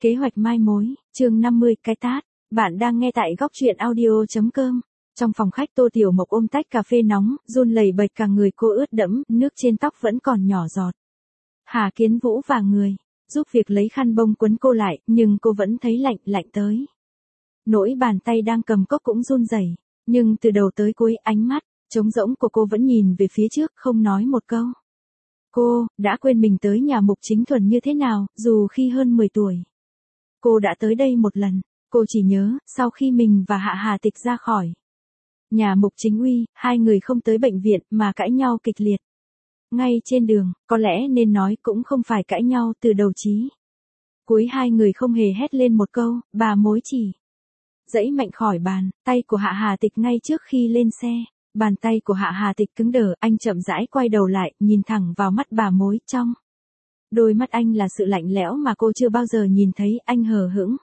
Kế hoạch mai mối, chương 50 cái tát. Bạn đang nghe tại góc truyện audio.com. Trong phòng khách Tô Tiểu Mộc ôm tách cà phê nóng, run lẩy bẩy cả người cô ướt đẫm, nước trên tóc vẫn còn nhỏ giọt. Hà Kiến Vũ và người, giúp việc lấy khăn bông quấn cô lại, nhưng cô vẫn thấy lạnh tới. Nỗi bàn tay đang cầm cốc cũng run rẩy, nhưng từ đầu tới cuối ánh mắt, trống rỗng của cô vẫn nhìn về phía trước, không nói một câu. Cô, đã quên mình tới nhà Mục Chính Thuần như thế nào, dù khi hơn 10 tuổi. Cô đã tới đây một lần, cô chỉ nhớ, sau khi mình và Hạ Hà Tịch ra khỏi nhà Mục Chính Uy, hai người không tới bệnh viện mà cãi nhau kịch liệt. Ngay trên đường, có lẽ nên nói cũng không phải cãi nhau từ đầu chí cuối, hai người không hề hét lên một câu, bà mối chỉ giãy mạnh khỏi bàn tay của Hạ Hà Tịch ngay trước khi lên xe. Bàn tay của Hạ Hà Tịch cứng đờ, anh chậm rãi quay đầu lại, nhìn thẳng vào mắt bà mối, trong đôi mắt anh là sự lạnh lẽo mà cô chưa bao giờ nhìn thấy. Anh hờ hững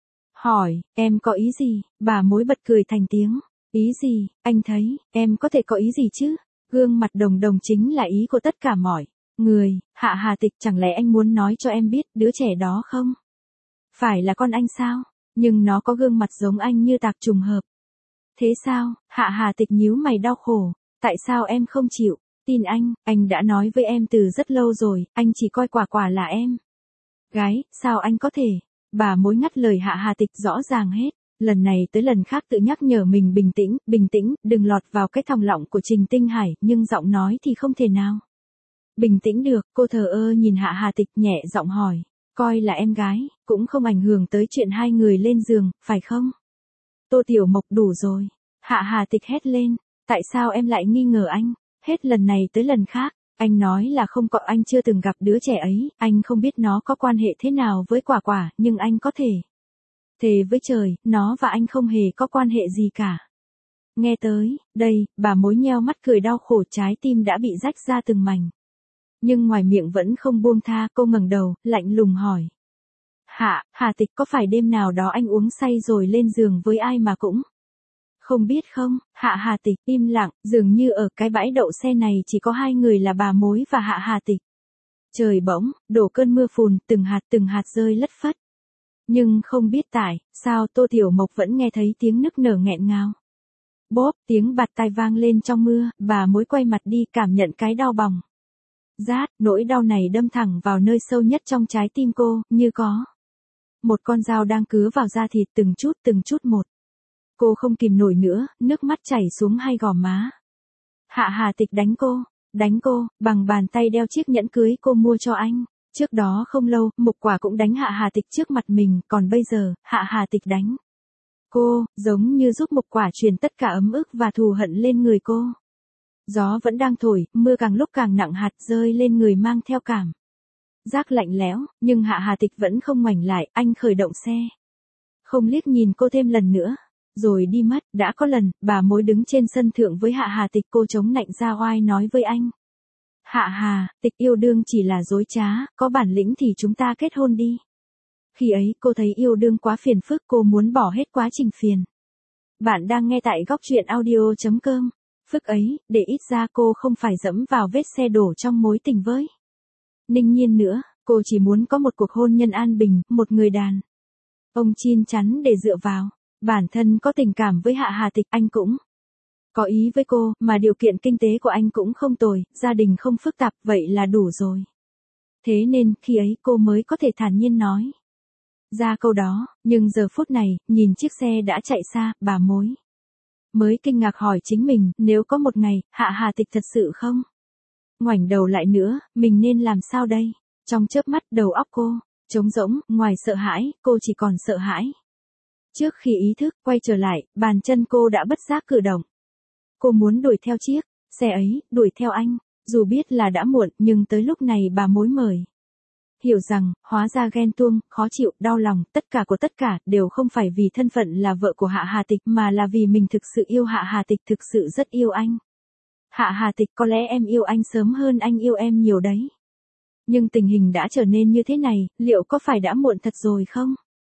hỏi, em có ý gì? Bà mối bật cười thành tiếng. Ý gì? Anh thấy, em có thể có ý gì chứ? Gương mặt đồng đồng chính là ý của tất cả mọi người. Hạ Hà Tịch, chẳng lẽ anh muốn nói cho em biết, đứa trẻ đó không phải là con anh sao? Nhưng nó có gương mặt giống anh như tạc trùng hợp. Thế sao? Hạ Hà Tịch nhíu mày đau khổ. Tại sao em không chịu tin anh đã nói với em từ rất lâu rồi, anh chỉ coi Quả Quả là em gái, sao anh có thể? Bà mối ngắt lời Hạ Hà Tịch rõ ràng hết, lần này tới lần khác tự nhắc nhở mình bình tĩnh, đừng lọt vào cái thòng lọng của Trình Tinh Hải, nhưng giọng nói thì không thể nào bình tĩnh được. Cô thờ ơ nhìn Hạ Hà Tịch, nhẹ giọng hỏi, coi là em gái, cũng không ảnh hưởng tới chuyện hai người lên giường, phải không? Tô Tiểu Mộc, đủ rồi. Hạ Hà Tịch hét lên, tại sao em lại nghi ngờ anh? Hết lần này tới lần khác, anh nói là không có, anh chưa từng gặp đứa trẻ ấy, anh không biết nó có quan hệ thế nào với Quả Quả, nhưng anh có thể thề với trời, nó và anh không hề có quan hệ gì cả. Nghe tới đây, bà mối nheo mắt cười đau khổ, trái tim đã bị rách ra từng mảnh. Nhưng ngoài miệng vẫn không buông tha, cô ngẩng đầu, lạnh lùng hỏi. Hà Tịch, có phải đêm nào đó anh uống say rồi lên giường với ai mà cũng không biết không? Hạ Hà Tịch im lặng, dường như ở cái bãi đậu xe này chỉ có hai người là bà mối và Hạ Hà Tịch. Trời bỗng đổ cơn mưa phùn, từng hạt rơi lất phất. Nhưng không biết tại sao Tô Tiểu Mộc vẫn nghe thấy tiếng nức nở nghẹn ngào. Bóp, tiếng bạt tai vang lên trong mưa, bà mối quay mặt đi, cảm nhận cái đau bỏng rát, nỗi đau này đâm thẳng vào nơi sâu nhất trong trái tim cô, như có một con dao đang cứa vào da thịt từng chút một. Cô không kìm nổi nữa, nước mắt chảy xuống hai gò má. Hạ Hà Tịch đánh cô, bằng bàn tay đeo chiếc nhẫn cưới cô mua cho anh. Trước đó không lâu, Mục Quả cũng đánh Hạ Hà Tịch trước mặt mình, còn bây giờ, Hạ Hà Tịch đánh cô, giống như giúp Mục Quả truyền tất cả ấm ức và thù hận lên người cô. Gió vẫn đang thổi, mưa càng lúc càng nặng hạt rơi lên người, mang theo cảm giác lạnh lẽo, nhưng Hạ Hà Tịch vẫn không ngoảnh lại. Anh khởi động xe, không liếc nhìn cô thêm lần nữa, rồi đi mất. Đã có lần, bà mối đứng trên sân thượng với Hạ Hà Tịch, cô chống nạnh ra oai nói với anh. Hạ Hà Tịch, yêu đương chỉ là dối trá, có bản lĩnh thì chúng ta kết hôn đi. Khi ấy, cô thấy yêu đương quá phiền phức, cô muốn bỏ hết quá trình phiền. Bạn đang nghe tại góc truyện audio.com. Phức ấy, để ít ra cô không phải dẫm vào vết xe đổ trong mối tình với Ninh Nhiên nữa, cô chỉ muốn có một cuộc hôn nhân an bình, một người đàn ông chín chắn để dựa vào. Bản thân có tình cảm với Hạ Hà Tịch, anh cũng có ý với cô, mà điều kiện kinh tế của anh cũng không tồi, gia đình không phức tạp, vậy là đủ rồi. Thế nên, khi ấy cô mới có thể thản nhiên nói ra câu đó, nhưng giờ phút này, nhìn chiếc xe đã chạy xa, bà mối mới kinh ngạc hỏi chính mình, nếu có một ngày, Hạ Hà Tịch thật sự không ngoảnh đầu lại nữa, mình nên làm sao đây? Trong chớp mắt, đầu óc cô trống rỗng, ngoài sợ hãi, cô chỉ còn sợ hãi. Trước khi ý thức quay trở lại, bàn chân cô đã bất giác cử động. Cô muốn đuổi theo chiếc xe ấy, đuổi theo anh, dù biết là đã muộn, nhưng tới lúc này bà mối mới hiểu rằng, hóa ra ghen tuông, khó chịu, đau lòng, tất cả đều không phải vì thân phận là vợ của Hạ Hà Tịch, mà là vì mình thực sự yêu Hạ Hà Tịch, thực sự rất yêu anh. Hạ Hà Tịch, có lẽ em yêu anh sớm hơn anh yêu em nhiều đấy. Nhưng tình hình đã trở nên như thế này, liệu có phải đã muộn thật rồi không?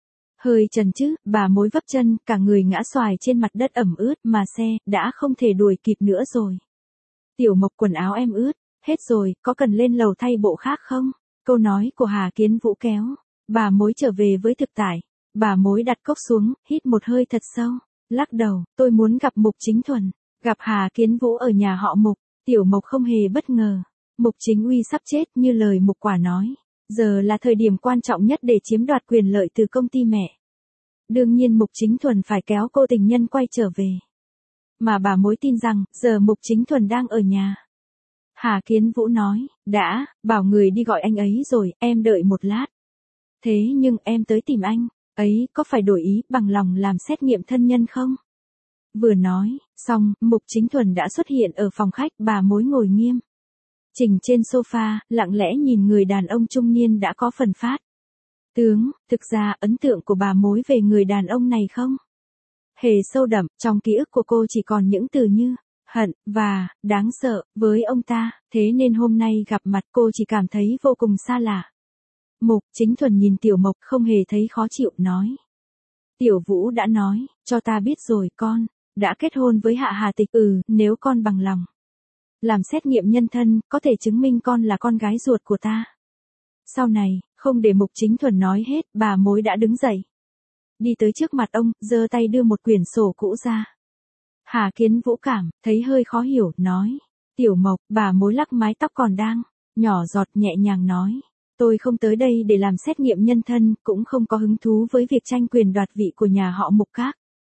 Hơi chần chứ, bà mối vấp chân, cả người ngã xoài trên mặt đất ẩm ướt, mà xe đã không thể đuổi kịp nữa rồi. Tiểu Mộc, quần áo em ướt hết rồi, có cần lên lầu thay bộ khác không? Câu nói của Hà Kiến Vũ kéo Bà mối trở về với thực tại. Bà mối đặt cốc xuống, hít một hơi thật sâu. Lắc đầu, tôi muốn gặp Mục Chính Thuần. Gặp Hà Kiến Vũ ở nhà họ Mục. Tiểu Mộc không hề bất ngờ. Mục Chính Uy sắp chết như lời Mục Quả nói. Giờ là thời điểm quan trọng nhất để chiếm đoạt quyền lợi từ công ty mẹ. Đương nhiên Mục Chính Thuần phải kéo cô tình nhân quay trở về. Mà bà mối tin rằng, giờ Mục Chính Thuần đang ở nhà. Hà Kiến Vũ nói, đã, bảo người đi gọi anh ấy rồi, em đợi một lát. Thế nhưng em tới tìm anh, ấy có phải đổi ý bằng lòng làm xét nghiệm thân nhân không? Vừa nói, xong, Mục Chính Thuần đã xuất hiện ở phòng khách, bà mối ngồi nghiêm chỉnh trên sofa, lặng lẽ nhìn người đàn ông trung niên đã có phần phát tướng. Thực ra ấn tượng của bà mối về người đàn ông này không hề sâu đậm, trong ký ức của cô chỉ còn những từ như hận và đáng sợ với ông ta, thế nên hôm nay gặp mặt cô chỉ cảm thấy vô cùng xa lạ. Mục Chính Thuần nhìn Tiểu Mộc không hề thấy khó chịu, nói. Tiểu Vũ đã nói, cho ta biết rồi, con đã kết hôn với Hạ Hà Tịch. Nếu con bằng lòng làm xét nghiệm nhân thân, có thể chứng minh con là con gái ruột của ta. Sau này, không để Mục Chính Thuần nói hết, bà mối đã đứng dậy. Đi tới trước mặt ông, giơ tay đưa một quyển sổ cũ ra. Hà Kiến Vũ cảm thấy hơi khó hiểu, nói. Tiểu Mộc, bà mối lắc mái tóc còn đang nhỏ giọt, nhẹ nhàng nói. Tôi không tới đây để làm xét nghiệm nhân thân, cũng không có hứng thú với việc tranh quyền đoạt vị của nhà họ Mục các.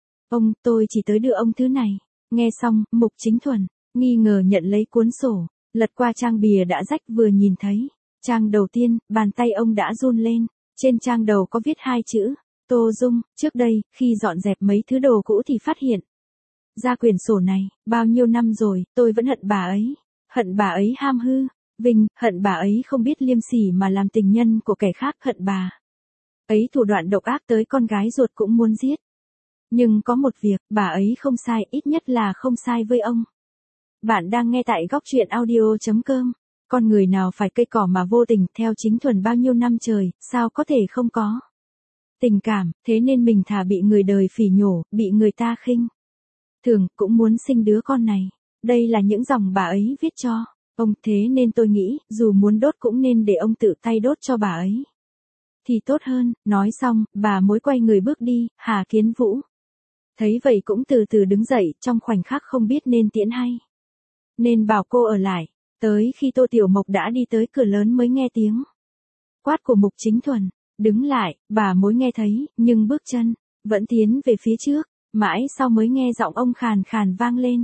Tôi chỉ tới đưa ông thứ này. Nghe xong, Mục Chính Thuần nghi ngờ nhận lấy cuốn sổ, lật qua trang bìa đã rách, vừa nhìn thấy trang đầu tiên, bàn tay ông đã run lên. Trên trang đầu có viết 2 chữ, Tô Dung. Trước đây, khi dọn dẹp mấy thứ đồ cũ thì phát hiện ra quyển sổ này. Bao nhiêu năm rồi, tôi vẫn hận bà ấy. Hận bà ấy ham hư vinh, hận bà ấy không biết liêm sỉ mà làm tình nhân của kẻ khác, hận bà ấy thủ đoạn độc ác tới con gái ruột cũng muốn giết. Nhưng có một việc, bà ấy không sai, ít nhất là không sai với ông. Bạn đang nghe tại góc truyện audio.com. Con người nào phải cây cỏ mà vô tình, theo Chính Thuần bao nhiêu năm trời, sao có thể không có tình cảm, thế nên mình thà bị người đời phỉ nhổ, bị người ta khinh thường, cũng muốn sinh đứa con này. Đây là những dòng bà ấy viết cho ông, thế nên tôi nghĩ, dù muốn đốt cũng nên để ông tự tay đốt cho bà ấy thì tốt hơn. Nói xong, bà mối quay người bước đi. Hà Kiến Vũ thấy vậy cũng từ từ đứng dậy, trong khoảnh khắc không biết nên tiễn hay nên bảo cô ở lại. Tới khi Tô Tiểu Mộc đã đi tới cửa lớn mới nghe tiếng quát của Mục Chính Thuần. Đứng lại, bà mối nghe thấy, nhưng bước chân vẫn tiến về phía trước. Mãi sau mới nghe giọng ông khàn khàn vang lên.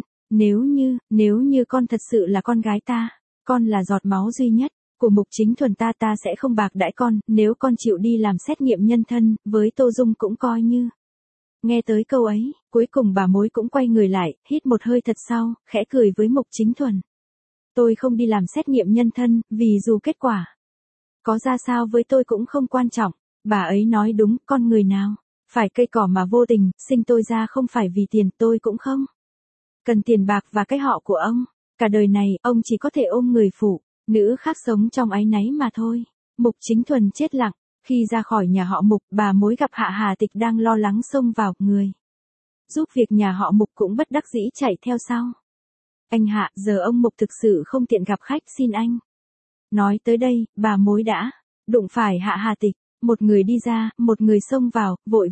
Nếu như con thật sự là con gái ta, con là giọt máu duy nhất của Mục Chính Thuần, ta sẽ không bạc đãi con. Nếu con chịu đi làm xét nghiệm nhân thân, với Tô Dung cũng coi như. Nghe tới câu ấy, cuối cùng bà mối cũng quay người lại, hít một hơi thật sâu, khẽ cười với Mục Chính Thuần. Tôi không đi làm xét nghiệm nhân thân, vì dù kết quả có ra sao với tôi cũng không quan trọng. Bà ấy nói đúng, con người nào phải cây cỏ mà vô tình, sinh tôi ra không phải vì tiền, tôi cũng không cần tiền bạc và cái họ của ông. Cả đời này, ông chỉ có thể ôm người phụ nữ khác sống trong áy náy mà thôi. Mục Chính Thuần chết lặng. Khi ra khỏi nhà họ Mục, bà mối gặp Hạ Hà Tịch đang lo lắng xông vào, người giúp việc nhà họ Mục cũng bất đắc dĩ chạy theo sau. Anh Hạ, giờ ông Mục thực sự không tiện gặp khách, xin anh. Nói tới đây, bà mối đã đụng phải Hạ Hà Tịch. Một người đi ra, một người xông vào, vội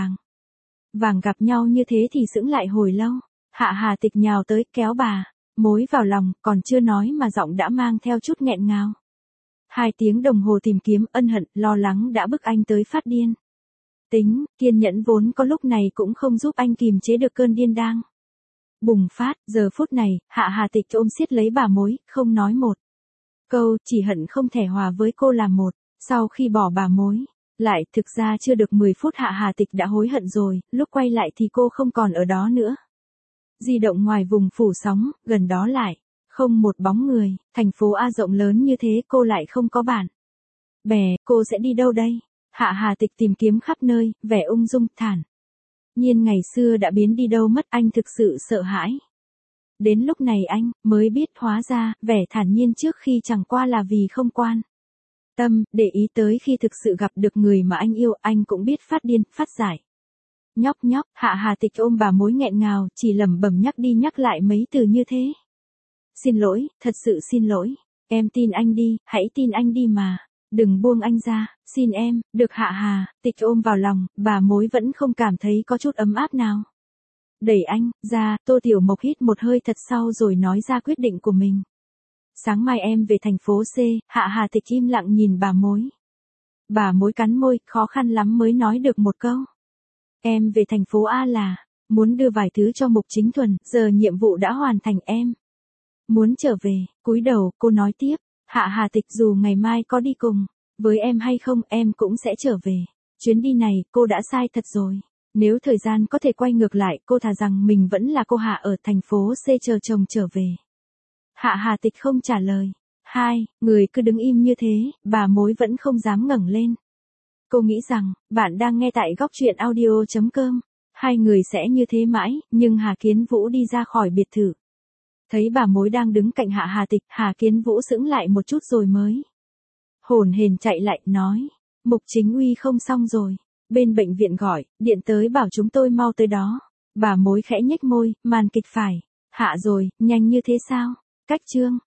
vàng gặp nhau như thế thì sững lại hồi lâu. Hạ Hà Tịch nhào tới, kéo bà mối vào lòng, còn chưa nói mà giọng đã mang theo chút nghẹn ngào. 2 tiếng đồng hồ tìm kiếm, ân hận, lo lắng đã bức anh tới phát điên. Tính kiên nhẫn vốn có lúc này cũng không giúp anh kìm chế được cơn điên đang bùng phát. Giờ phút này, Hạ Hà Tịch ôm siết lấy bà mối, không nói một câu, chỉ hận không thể hòa với cô làm một. Sau khi bỏ bà mối lại, thực ra chưa được 10 phút Hạ Hà Tịch đã hối hận rồi. Lúc quay lại thì cô không còn ở đó nữa. Di động ngoài vùng phủ sóng, gần đó lại không một bóng người. Thành phố A rộng lớn như thế, cô lại không có bạn bè, cô sẽ đi đâu đây? Hạ Hà Tịch tìm kiếm khắp nơi, vẻ ung dung thản nhiên ngày xưa đã biến đi đâu mất. Anh thực sự sợ hãi. Đến lúc này anh mới biết hóa ra, vẻ thản nhiên trước khi chẳng qua là vì không quan tâm, để ý tới khi thực sự gặp được người mà anh yêu, anh cũng biết phát điên, phát giải. Nhóc, Hạ Hà Tịch ôm bà mối nghẹn ngào, chỉ lẩm bẩm nhắc đi nhắc lại mấy từ như thế. Xin lỗi, thật sự xin lỗi. Em tin anh đi, hãy tin anh đi mà. Đừng buông anh ra, xin em, được Hạ Hà Tịch ôm vào lòng, bà mối vẫn không cảm thấy có chút ấm áp nào. Đẩy anh ra, Tô Tiểu Mộc hít một hơi thật sâu rồi nói ra quyết định của mình. Sáng mai em về thành phố C, Hạ Hà Tịch im lặng nhìn bà mối. Bà mối cắn môi, khó khăn lắm mới nói được một câu. Em về thành phố A là, muốn đưa vài thứ cho Mục Chính Thuần, giờ nhiệm vụ đã hoàn thành em. Muốn trở về, cúi đầu, cô nói tiếp, Hạ Hà Tịch dù ngày mai có đi cùng, với em hay không em cũng sẽ trở về. Chuyến đi này, cô đã sai thật rồi. Nếu thời gian có thể quay ngược lại, cô thà rằng mình vẫn là cô Hạ ở thành phố C chờ chồng trở về. Hạ Hà Tịch không trả lời. Người cứ đứng im như thế, bà mối vẫn không dám ngẩng lên. Cô nghĩ rằng, bạn đang nghe tại góc truyện audio.com. Hai người sẽ như thế mãi, nhưng Hà Kiến Vũ đi ra khỏi biệt thự. Thấy bà mối đang đứng cạnh Hạ Hà Tịch, Hà Kiến Vũ sững lại một chút rồi mới hổn hển chạy lại, nói. Mục Chính Uy không xong rồi. Bên bệnh viện gọi, điện tới bảo chúng tôi mau tới đó. Bà mối khẽ nhếch môi, màn kịch phải. Hạ rồi, nhanh như thế sao? Cách chương.